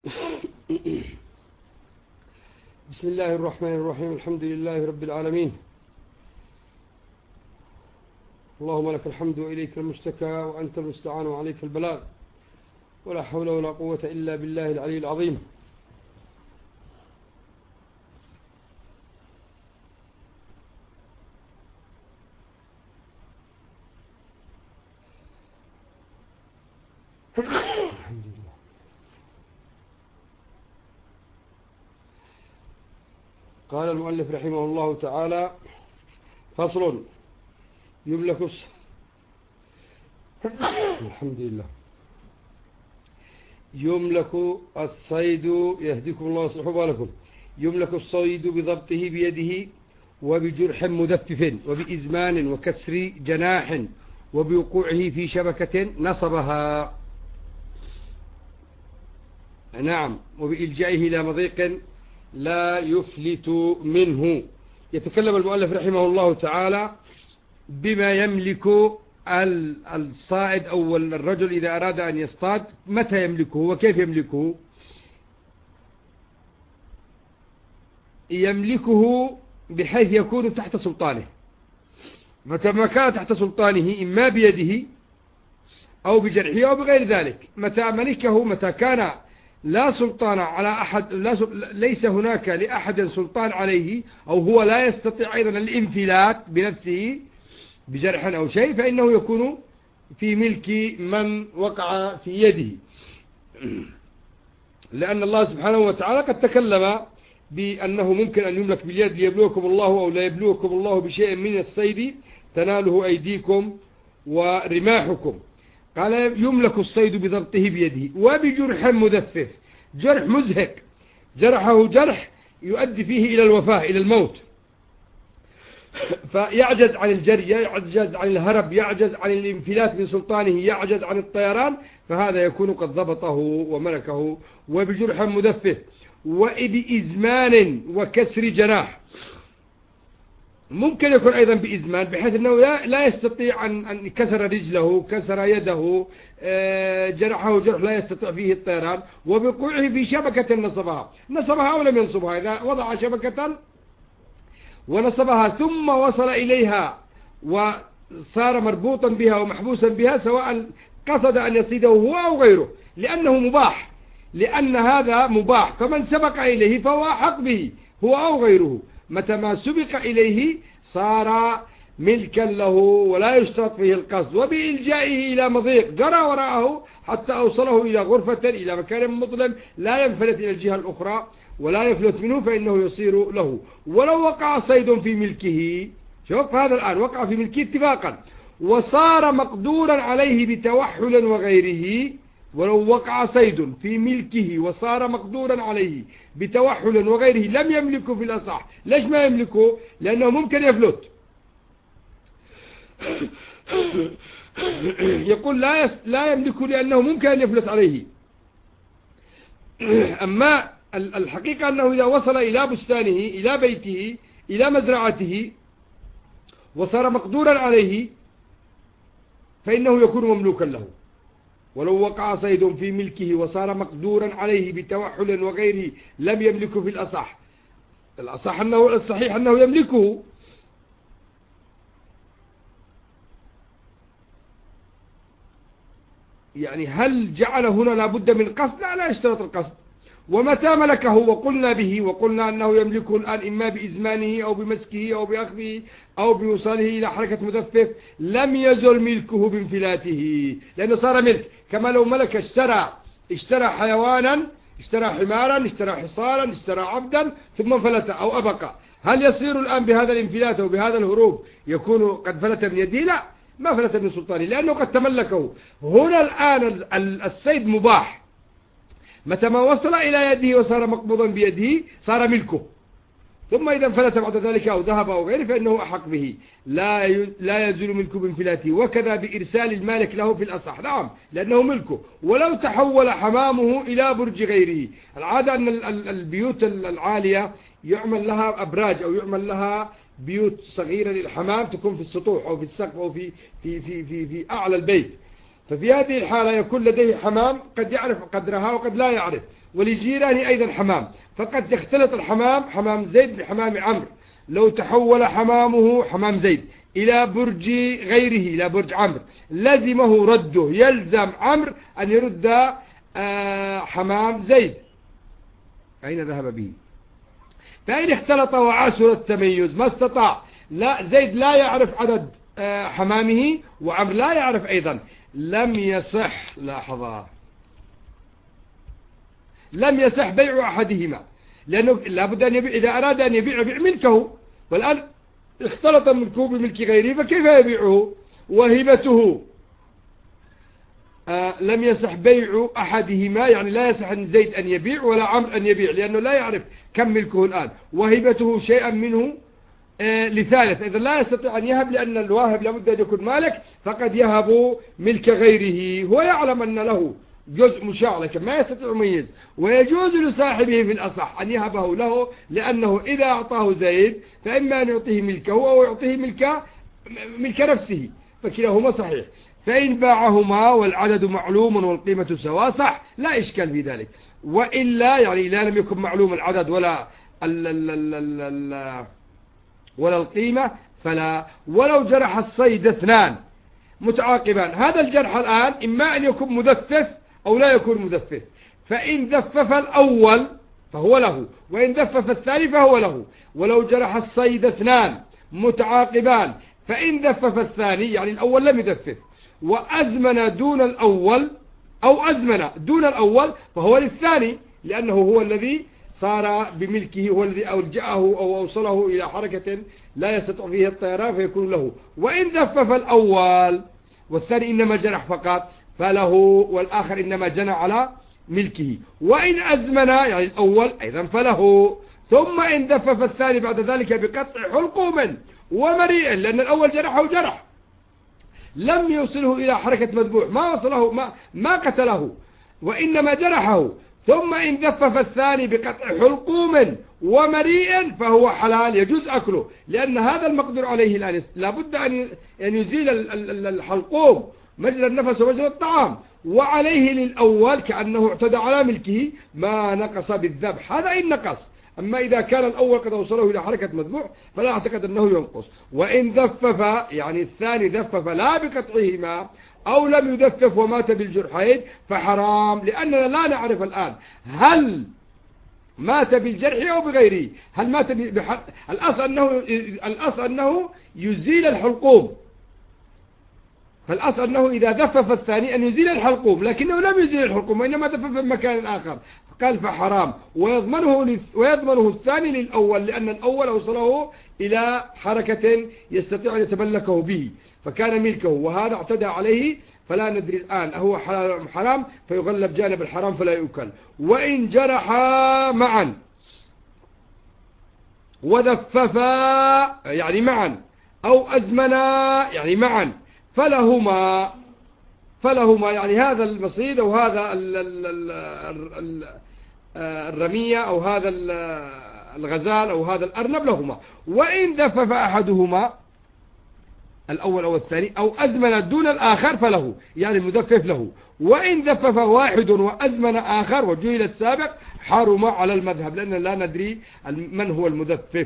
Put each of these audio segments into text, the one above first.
بسم الله الرحمن الرحيم. الحمد لله رب العالمين. اللهم لك الحمد وإليك المشتكى وأنت المستعان وعليك البلاغ، ولا حول ولا قوة إلا بالله العلي العظيم. الحمد لله. قال المؤلف رحمه الله تعالى: فصل. يملك الحمد لله. يملك الصيد، يهديكم الله ويصلح بالكم، يملك الصيد بضبطه بيده وبجرح مدفف وبإزمان وكسر جناح وبوقوعه في شبكة نصبها، نعم، وبإلجائه إلى مضيق لا يفلت منه. يتكلم المؤلف رحمه الله تعالى بما يملك الصائد أو الرجل إذا أراد أن يصطاد، متى يملكه وكيف يملكه. يملكه بحيث يكون تحت سلطانه، متى ما كان تحت سلطانه إما بيده أو بجرحه أو بغير ذلك. متى ملكه، متى كان لا سلطان على أحد، ليس هناك لأحد سلطان عليه، أو هو لا يستطيع أيضا الانفلات بنفسه بجرح أو شيء، فإنه يكون في ملك من وقع في يده، لأن الله سبحانه وتعالى قد تكلم بأنه ممكن أن يملك باليد ليبلوكم الله أو لا يبلوكم الله بشيء من الصيد تناله أيديكم ورماحكم. قال: يملك الصيد بضبطه بيده وبجرح مدفف، جرح مزهق، جرحه جرح يؤدي فيه إلى الوفاة، إلى الموت، فيعجز عن الجري، يعجز عن الهرب، يعجز عن الانفلات من سلطانه، يعجز عن الطيران، فهذا يكون قد ضبطه وملكه. وبجرح مدفف وبإزمان وكسر جناح، ممكن يكون أيضا بإزمان بحيث أنه لا يستطيع أن كسر رجله، كسر يده، جرحه جرح لا يستطيع فيه الطيران. وبقوعه في شبكة نصبها أو لم ينصبها، إذا وضع شبكة ونصبها ثم وصل إليها وصار مربوطا بها ومحبوسا بها، سواء قصد أن يصيده هو أو غيره، لأنه مباح، لأن هذا مباح، فمن سبق إليه فهو أحق به، هو أو غيره. متى ما سبق إليه صار ملكا له ولا يشترط فيه القصد. وبإلجائه إلى مضيق، جرى وراءه حتى أوصله إلى غرفة، إلى مكان مظلم لا ينفلت إلى الجهة الأخرى ولا يفلت منه، فإنه يصير له. ولو وقع صيد في ملكه، شوف هذا الآن وقع في ملكه اتفاقا، وصار مقدورا عليه بتوحل وغيره. ولو وقع صيد في ملكه وصار مقدورا عليه بتوحل وغيره لم يملكه في الأصح. ليش ما يملكه؟ لأنه ممكن يفلت. يقول لا يملكه لأنه ممكن أن يفلت عليه. أما الحقيقة أنه إذا وصل إلى بستانه، إلى بيته، إلى مزرعته، وصار مقدورا عليه، فإنه يكون مملوكا له. ولو وقع صيد في ملكه وصار مقدورا عليه بتوحل وغيره لم يملكه في الأصح. الأصح أنه الصحيح أنه يملكه. يعني هل جعل هنا لابد من قصد؟ لا يشترط القصد. ومتى ملكه وقلنا به، وقلنا أنه يملكه الآن إما بإزمانه أو بمسكه أو بأخذه أو بوصاله إلى حركة مدفف، لم يزل ملكه بانفلاته، لأنه صار ملك. كما لو ملك اشترى حيوانا، اشترى حمارا، اشترى حصانا، اشترى عبدا، ثم فلت أو أبقى، هل يصير الآن بهذا الانفلات أو بهذا الهروب يكون قد فلت من يده؟ لا، ما فلت من سلطانه، لأنه قد تملكه. هنا الآن الصيد مباح، متى ما وصل إلى يده وصار مقبوضا بيده صار ملكه. ثم إذا انفلت بعد ذلك أو ذهب أو غيره فإنه أحق به، لا يزول ملكه بانفلاته. وكذا بإرسال المالك له في الأصح، نعم، لأنه ملكه. ولو تحول حمامه إلى برج غيره، العادة أن البيوت العالية يعمل لها أبراج أو يعمل لها بيوت صغيرة للحمام تكون في السطوح أو في السقف أو في أعلى البيت. ففي هذه الحالة يكون لديه حمام قد يعرف قدرها وقد لا يعرف، ولجيرانه أيضا حمام، فقد يختلط الحمام، حمام زيد بحمام عمرو. لو تحول حمامه حمام زيد إلى برج غيره، إلى برج عمرو، لزمه رده، يلزم عمرو أن يرد حمام زيد. أين ذهب به؟ فإن اختلط وعسر التميز ما استطاع، لا زيد لا يعرف عدد حمامه وعمرو لا يعرف أيضا، لم يصح، لاحظا، لم يصح بيع أحدهما، لأنه لابد أن يبيع، إذا أراد أن يبيع يبيع ملكه، والآن اختلط ملكه بملك غيره فكيف يبيعه؟ وهبته لم يصح بيع أحدهما، يعني لا يصح أن زيد أن يبيع ولا عمرو أن يبيع، لأنه لا يعرف كم ملكه الآن. وهبته شيئا منه لثالث، إذا لا يستطيع أن يهب، لأن الواهب لابد أن يكون مالك، فقد يهب ملك غيره، هو يعلم أن له جزء مشاع لكن ما يستطيع يميز، ويجوز لصاحبه في الأصح أن يهبه له، لأنه إذا أعطاه زيد فإما أن يعطيه ملكه أو يعطيه ملك نفسه، فكلاهما صحيح. فإن باعهما والعدد معلوم والقيمة سواء صح، لا إشكال في ذلك. وإلا يعني إذا لم يكن معلوم العدد ولا القيمة فلا. ولو جرح الصيد اثنان متعاقبان، هذا الجرح الآن إما أن يكون مذفف أو لا يكون مذفف، فإن ذفف الأول فهو له، وإن ذفف الثاني فهو له. ولو جرح الصيد اثنان متعاقبان، فإن ذفف الثاني يعني الأول لم يذفف وأزمن دون الأول أو أزمن دون الأول فهو للثاني، لأنه هو الذي صار بملكه، هو الذي ألجأه أو أوصله إلى حركة لا يستطيع فيه الطيران فيكون له. وإن ذفف الأول والثاني إنما جنح فقط فله، والآخر إنما جنح على ملكه. وإن أزمن يعني الأول أيضا فله. ثم إن ذفف الثاني بعد ذلك بقطع حلقوم ومريء، لأن الأول جرحه جرح لم يوصله إلى حركة مذبوح، ما وصله ما قتله وإنما جرحه. ثم إن ذفف الثاني بقطع حلقوم ومريء فهو حلال يجوز أكله، لأن هذا المقدور عليه الآن لابد أن يزيل الحلقوم مجرى النفس ومجرى الطعام، وعليه للأول كأنه اعتدى على ملكه ما نقص بالذبح، هذا إن نقص. أما إذا كان الأول قد وصله إلى حركة مذبوح فلا أعتقد أنه ينقص. وإن ذفف يعني الثاني ذفف لا بقطعهما أو لم يذفف ومات بالجرحين فحرام، لأننا لا نعرف الآن هل مات بالجرح أو بغيره، هل مات الأصل أنه يزيل الحلقوم، فالأصل أنه إذا ذفف الثاني أن يزيل الحلقوم، لكنه لم يزيل الحلقوم وإنما ذفف في مكان آخر، قال فحرام. ويضمنه الثاني للأول، لأن الأول أوصله إلى حركة يستطيع أن يتملكه به فكان ملكه، وهذا اعتدى عليه فلا ندري الآن أهو حلال أم حرام، فيغلب جانب الحرام فلا يؤكل. وإن جرحا معا وذففا يعني معا أو أزمنا يعني معا فلهما يعني هذا المصيد أو هذا الرمية أو هذا الغزال أو هذا الأرنب لهما. وإن ذفف أحدهما الأول أو الثاني أو أزمن دون الآخر فله، يعني المذفف له. وإن ذفف واحد وأزمن آخر وجهل السابق حرم على المذهب، لأننا لا ندري من هو المذفف.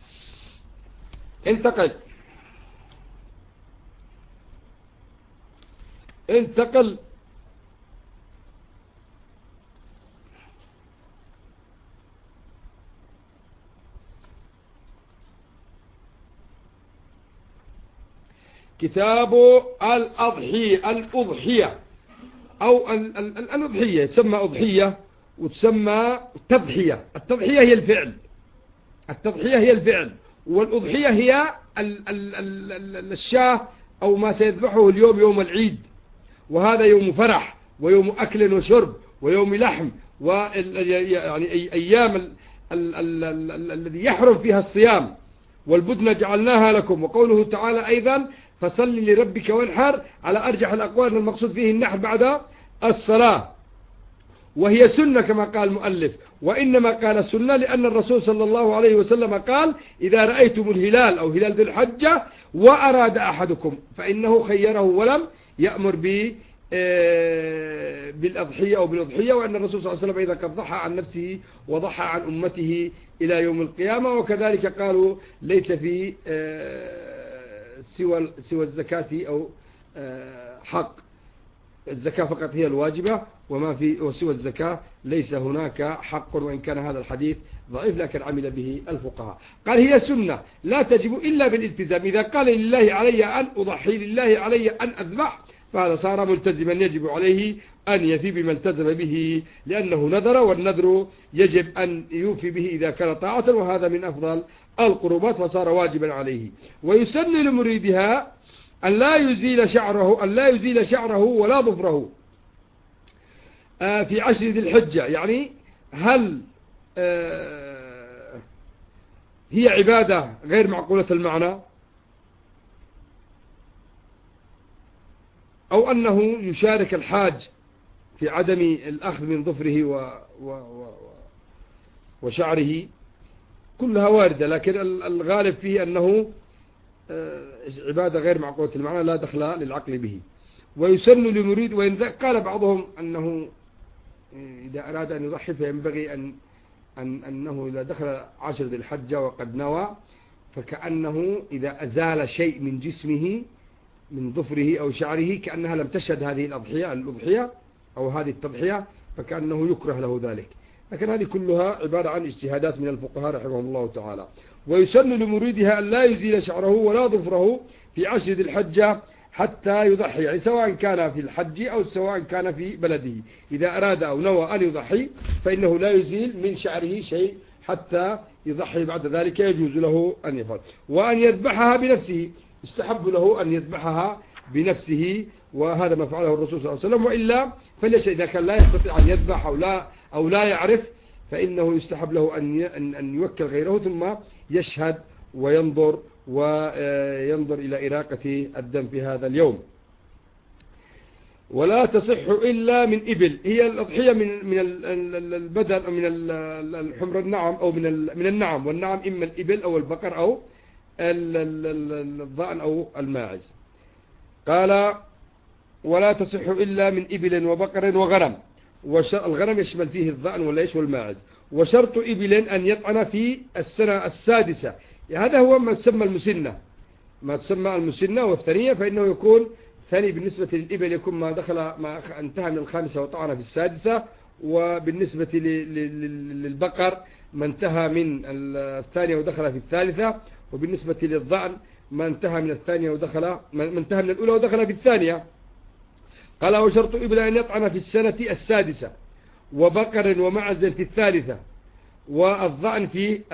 انتقل كتاب الأضحية أو الأضحية، تسمى أضحية وتسمى تضحية. التضحية هي الفعل، والأضحية هي الشاة أو ما سيذبحه اليوم يوم العيد، وهذا يوم فرح ويوم أكل وشرب ويوم لحم، ويعني أيام الذي يحرم فيها الصيام. والبدن جعلناها لكم. وقوله تعالى أيضا فصل لربك وانحر، على أرجح الأقوال أن المقصود فيه النحر بعد الصلاة، وهي سنة كما قال المؤلف. وإنما قال السنة لأن الرسول صلى الله عليه وسلم قال إذا رأيتم الهلال أو هلال ذي الحجة وأراد أحدكم فإنه خيره ولم يأمر بالأضحية أو بالأضحية، وأن الرسول صلى الله عليه وسلم إذا قد ضحى عن نفسه وضحى عن أمته إلى يوم القيامة. وكذلك قالوا ليس في سوى الزكاة أو حق، الزكاة فقط هي الواجبة، وما في وسوى الزكاة ليس هناك حق، وإن كان هذا الحديث ضعيف لكن عمل به الفقهاء. قال هي سنة لا تجب إلا بالالتزام، إذا قال لله علي أن أضحي، لله علي أن أذبح، فهذا صار ملتزما، يجب عليه أن يفي بما التزم به، لأنه نذر، والنذر يجب أن يوفي به إذا كان طاعة، وهذا من أفضل القربات فصار واجبا عليه. ويسن لمريدها أن لا يزيل شعره ولا ظفره في 10 ذي الحجة. يعني هل هي عبادة غير معقولة المعنى، أو أنه يشارك الحاج في عدم الأخذ من ظفره وشعره، كلها واردة، لكن الغالب فيه أنه عبادة غير معقولة المعنى لا دخل للعقل به. ويسن لمريد، وإن قال بعضهم أنه إذا أراد أن يضحي فينبغي أنه إذا دخل 10 ذي الحجة وقد نوى، فكأنه إذا أزال شيء من جسمه من ظفره أو شعره كأنها لم تشهد هذه الأضحية أو هذه التضحية، فكأنه يكره له ذلك. لكن هذه كلها عبارة عن اجتهادات من الفقهاء رحمهم الله تعالى. ويسن لمريدها أن لا يزيل شعره ولا ظفره في 10 ذي الحجة حتى يضحي، يعني سواء كان في الحج أو سواء كان في بلده، إذا أراد أو نوى أن يضحي فإنه لا يزيل من شعره شيء حتى يضحي، بعد ذلك يجوز له أن يفعل. وأن يذبحها بنفسه، يستحب له أن يذبحها بنفسه، وهذا ما فعله الرسول صلى الله عليه وسلم. وإلا فليس، إذا كان لا يستطيع أن يذبح أو لا يعرف، فإنه يستحب له أن يوكل غيره ثم يشهد وينظر إلى إراقة الدم في هذا اليوم. ولا تصح إلا من إبل، هي الأضحية من البدن، من الحمر النعم أو من النعم، والنعم إما الإبل أو البقر أو الضأن أو الماعز. قال ولا تصح إلا من إبل وبقر وغنم، الغنم يشمل فيه الضأن والليش والماعز. وشرط إبل أن يطعن في السنة السادسة، هذا هو ما تسمى المسنة والثانية، فإنه يكون ثاني بالنسبة للإبل يكون ما انتهى من الخامسة وطعن في السادسة، وبالنسبة للبقر ما انتهى من الثانية ودخل في الثالثة، وبالنسبة للضأن ما انتهى من الأولى ودخل في الثانية. قال وشرط إبل أن يطعن في السنة السادسة، وبقر ومعز في الثالثة، والضأن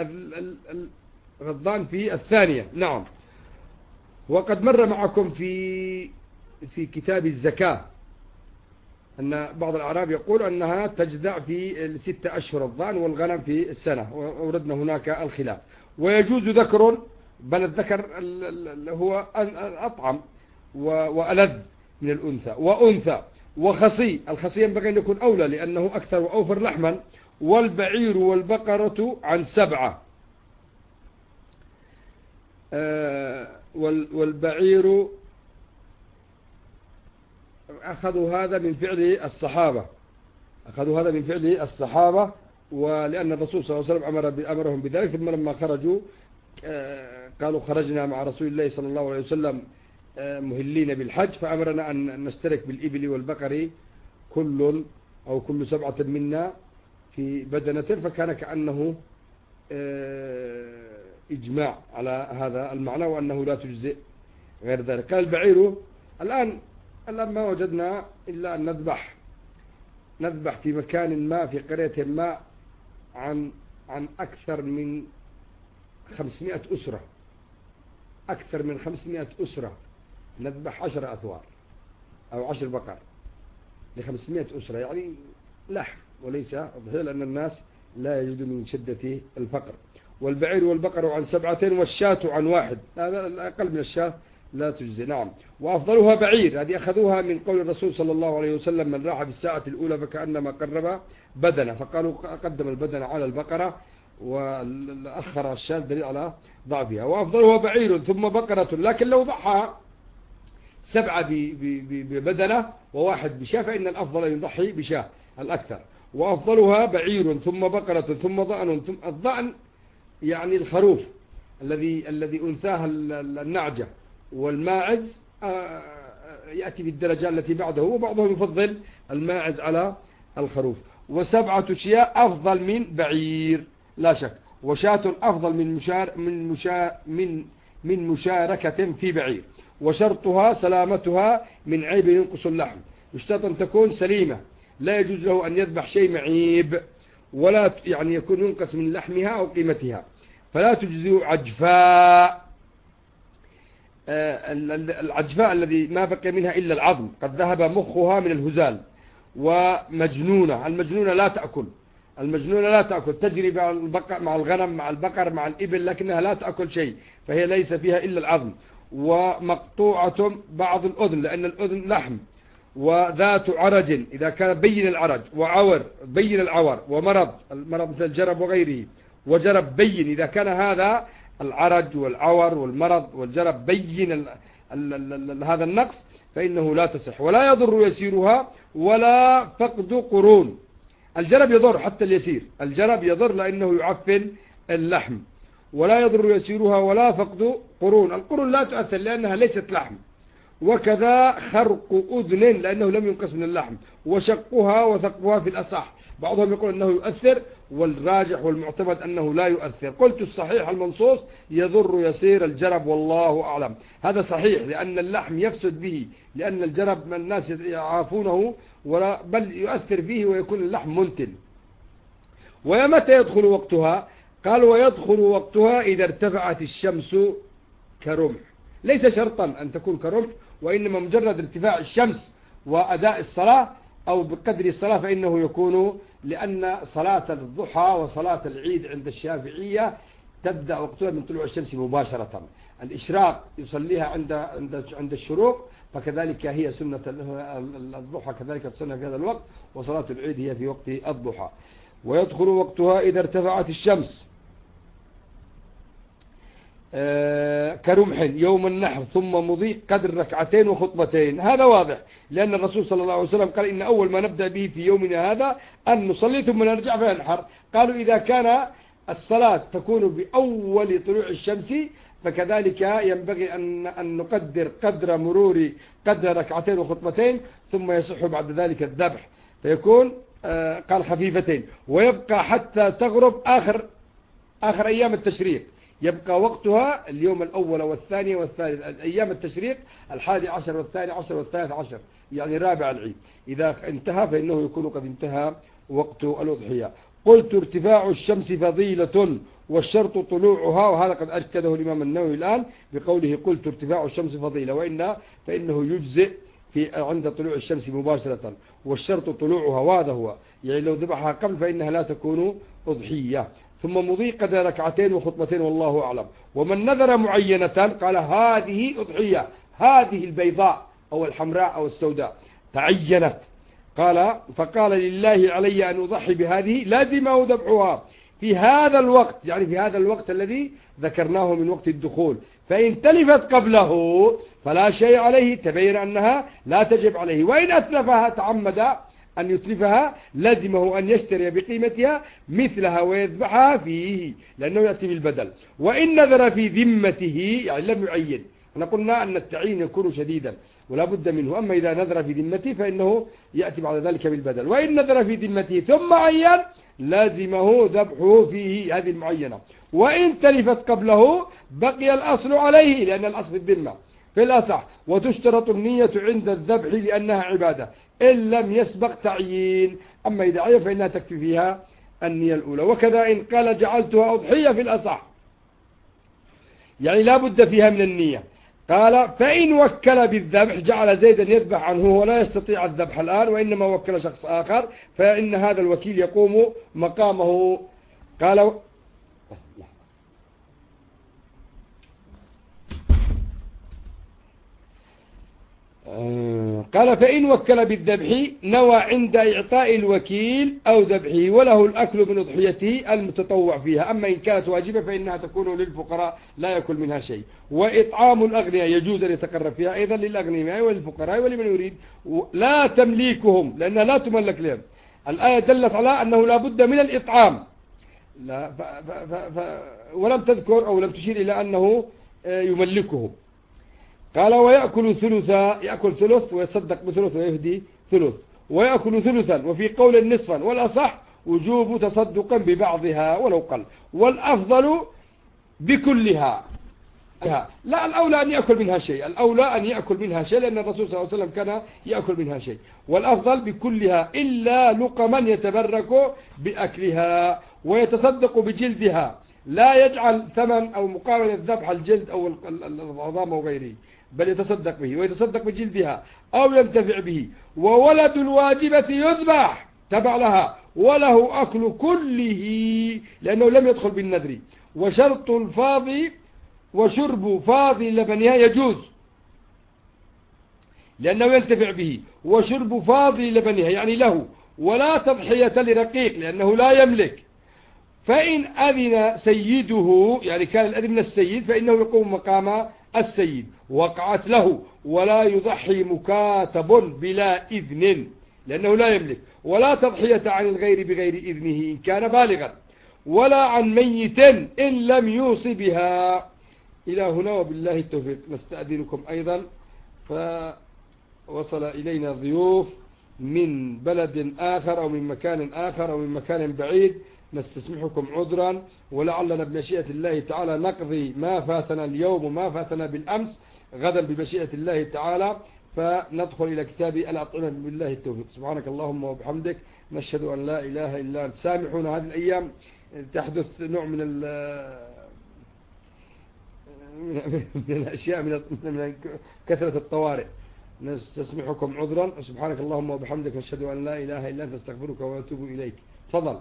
في الثانية. نعم. وقد مر معكم في كتاب الزكاة أن بعض الأعراب يقول أنها تجزع في 6 أشهر الضأن، والغنم في السنة، وأوردنا هناك الخلاف. ويجوز ذكر، بل الذكر هو أطعم وألذ من الأنثى، وأنثى وخصي، الخصي ينبغي أن يكون أولى لأنه أكثر وأوفر لحما. والبعير والبقرة عن 7، والبعير أخذوا هذا من فعل الصحابة، ولأن الرسول صلى الله عليه وسلم أمرهم بذلك. ثم لما خرجوا قالوا خرجنا مع رسول الله صلى الله عليه وسلم مهلين بالحج، فأمرنا أن نشترك بالإبل والبقر كل 7 منا في بدنة، فكان كأنه إجماع على هذا المعنى، وأنه لا تجزئ غير ذلك. قال البعير الآن ما وجدنا إلا أن نذبح في مكان ما، في قرية ما، عن أكثر من 500 أسرة، أكثر من 500 أسرة، نذبح 10 أثوار أو 10 بقر ل500 أسرة، يعني لحم وليس أضحية، لأن الناس لا يجدون من شدة الفقر. والبعير والبقر عن 7، والشاة عن 1، هذا الأقل من الشاة لا تجزي. نعم. وأفضلها بعير، هذه أخذوها من قول الرسول صلى الله عليه وسلم من راح في الساعة الأولى فكأنما قرب بدنه، فقالوا قدم البدن على البقرة وأخر الشاة، دليل على ضعفها. وأفضلها بعير ثم بقرة، لكن لو ضحى 7 ببدنة وواحد بشاة، فإن الأفضل أن يضحي بشاة الأكثر، وأفضلها بعير ثم بقرة ثم ضأن، ثم الضأن يعني الخروف الذي أنثاها النعجة، والماعز يأتي بالدرجة التي بعده، وبعضهم يفضل الماعز على الخروف. و7 شياء أفضل من بعير لا شك، وشاة أفضل من مشاركة في بعير، وشرطها سلامتها من عيب ينقص اللحم، يشترط أن تكون سليمة، لا يجوز له أن يذبح شيء معيب، ولا يعني يكون ينقص من لحمها أو قيمتها، فلا تجزئ عجفاء. العجفاء الذي ما بقي منها إلا العظم، قد ذهب مخها من الهزال. ومجنونة، المجنونة لا تأكل، تجري مع الغنم مع البقر مع الإبل، لكنها لا تأكل شيء، فهي ليس فيها إلا العظم. ومقطوعة بعض الأذن، لأن الأذن لحم. وذات عرج إذا كان بين العرج، وعور بين العور، المرض مثل الجرب وغيره، وجرب بين إذا كان هذا العرج والعور والمرض والجرب بين هذا النقص، فإنه لا تصح. ولا يضر يسيرها ولا فقد قرون. الجرب يضر حتى اليسير، الجرب يضر لأنه يعفن اللحم. ولا يضر يسيرها ولا فقد قرون، القرون لا تؤثر لأنها ليست لحم. وكذا خرق أذن لأنه لم ينقص من اللحم. وشقها وثقبها في الأصح، بعضهم يقول أنه يؤثر، والراجح والمعتمد أنه لا يؤثر. قلت الصحيح المنصوص يضر يسير الجرب والله أعلم. هذا صحيح، لأن اللحم يفسد به، لأن الجرب الناس يعافونه بل يؤثر به ويكون اللحم منتن. ومتى يدخل وقتها؟ قال ويدخل وقتها إذا ارتفعت الشمس كرمح. ليس شرطا أن تكون كرمح، وإنما مجرد ارتفاع الشمس وأداء الصلاة أو بقدر الصلاة فإنه يكون، لأن صلاة الضحى وصلاة العيد عند الشافعية تبدأ وقتها من طلوع الشمس مباشرة. الإشراق يصليها عند الشروق، فكذلك هي سنة الضحى كذلك تصلى في هذا الوقت، وصلاة العيد هي في وقت الضحى. ويدخل وقتها إذا ارتفعت الشمس كرمح يوم النحر، ثم مضي قدر 2 وخطبتين. هذا واضح، لأن الرسول صلى الله عليه وسلم قال إن أول ما نبدأ به في يومنا هذا أن نصلي ثم نرجع فننحر. قالوا إذا كان الصلاة تكون بأول طلوع الشمس، فكذلك ينبغي أن نقدر قدر مرور قدر 2 وخطبتين، ثم يصح بعد ذلك الذبح، فيكون قال خفيفتين. ويبقى حتى تغرب آخر أيام التشريق، يبقى وقتها اليوم الأول والثاني والثالث، أيام التشريق 11 والثاني عشر والثالث عشر، يعني رابع العيد. إذا انتهى فإنه يكون قد انتهى وقت الأضحية. قلت ارتفاع الشمس فضيلة والشرط طلوعها، وهذا قد أكده الإمام النووي الآن بقوله قلت ارتفاع الشمس فضيلة، وإن فإنه يجزئ عند طلوع الشمس مباشرة، والشرط طلوعها، وهذا هو يعني لو ذبحها قبل فإنها لا تكون أضحية. ثم مضي قدر 2 وخطبتين والله أعلم. ومن نذر معينة قال هذه أضحية، هذه البيضاء أو الحمراء أو السوداء تعينت، فقال لله علي أن أضحي بهذه، لازمه ذبحها في هذا الوقت، يعني في هذا الوقت الذي ذكرناه من وقت الدخول. فإن تلفت قبله فلا شيء عليه، تبين أنها لا تجب عليه. وإن أتلفها تعمد أن يتلفها لازمه أن يشتري بقيمتها مثلها ويذبحها فيه، لأنه يأتي بالبدل. وإن نذر في ذمته، يعني لم يعين، احنا قلنا أن التعيين يكون شديدا ولا بد منه، أما إذا نذر في ذمته فإنه يأتي بعد ذلك بالبدل. وإن نذر في ذمته ثم عين لازمه ذبحه فيه، هذه المعينة. وإن تلفت قبله بقي الأصل عليه، لأن الأصل الذمة في الأصح. وتشترط النية عند الذبح لأنها عبادة إن لم يسبق تعيين، أما إذا عين فإنها تكفي فيها النية الأولى. وكذا إن قال جعلتها أضحية في الأصح، يعني لا بد فيها من النية. قال فإن وكل بالذبح جعل زيدا يذبح عنه ولا يستطيع الذبح الآن، وإنما وكل شخص آخر، فإن هذا الوكيل يقوم مقامه. قال قال فإن وكل بالذبح نوى عند إعطاء الوكيل أو ذبحه وله الأكل من أضحيته المتطوع فيها. أما إن كانت واجبة فإنها تكون للفقراء لا يأكل منها شيء. وإطعام الأغنياء يجوز أن يتقرب فيها أيضا للأغنياء وللفقراء ولمن يريد، لا تمليكهم لأنها لا تملك لهم. الآية دلت على أنه لا بد من الإطعام، لا ولم تذكر أو لم تشير إلى أنه يملكهم. قال ويأكل ثلثا، يأكل ثلث ويتصدق بثلث ويهدي ثلث، ويأكل ثلثا. وفي قول النصفا، والأصح وجوب تصدق ببعضها ولو قل، والأفضل بكلها. لا، الأولى أن يأكل منها شيء، الأولى أن يأكل منها شيء لأن الرسول صلى الله عليه وسلم كان يأكل منها شيء. والأفضل بكلها إلا لقما يتبرك بأكلها ويتصدق بجلدها، لا يجعل ثمن أو مقابل الذبح الجلد أو العظام أو غيره، بل يتصدق به ويتصدق بجلدها أو ينتفع به. وولد الواجبة يذبح تبع لها وله أكل كله لأنه لم يدخل بالنذر. وشرط الفاضي وشرب فاضي لبنها يجوز لأنه ينتفع به، وشرب فاضي لبنها يعني له، ولا تضحية لرقيق لأنه لا يملك. فإن أذن سيده، يعني كان الأذن من السيد، فإنه يقوم مقام السيد، وقعت له. ولا يضحي مكاتب بلا إذن لأنه لا يملك. ولا تضحية عن الغير بغير إذنه إن كان بالغا، ولا عن ميت إن لم يوص بها. إلى هنا وبالله التوفيق. نستأذنكم أيضا، فوصل إلينا ضيوف من بلد آخر أو من مكان آخر أو من مكان بعيد، نستسمحكم عذرا، ولعلنا بمشيئة الله تعالى نقضي ما فاتنا اليوم وما فاتنا بالأمس غدا بمشيئة الله تعالى، فندخل إلى كتاب الأطعمة. بالله التوفيق. سبحانك اللهم وبحمدك، نشهد أن لا إله إلا أنت. سامحونا، هذه الأيام تحدث نوع من الأشياء من كثرة الطوارئ. نستسمحكم عذرا، سبحانك اللهم وبحمدك، نشهد أن لا إله إلا أنت، نستغفرك ونتوب إليك. تفضل.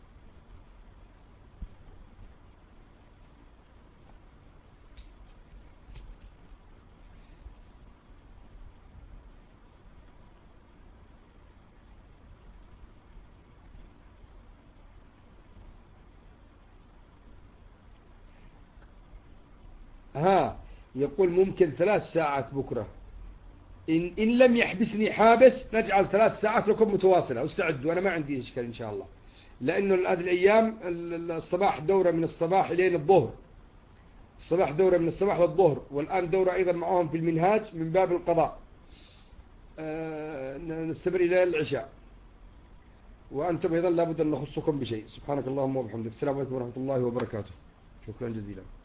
يقول ممكن 3 ساعات بكرة، إن لم يحبسني حابس نجعل 3 ساعات لكم متواصلة، واستعدوا، أنا ما عندي إشكال إن شاء الله، لأنه هذه الأيام الصباح دورة من الصباح إلى الظهر، الصباح دورة من الصباح للظهر، والآن دورة أيضا معهم في المنهاج من باب القضاء، نستمر إلى العشاء، وأنتم أيضا لابد أن نخصكم بشيء. سبحانك اللهم وبحمدك، السلام عليكم ورحمة الله وبركاته. شكرا جزيلا.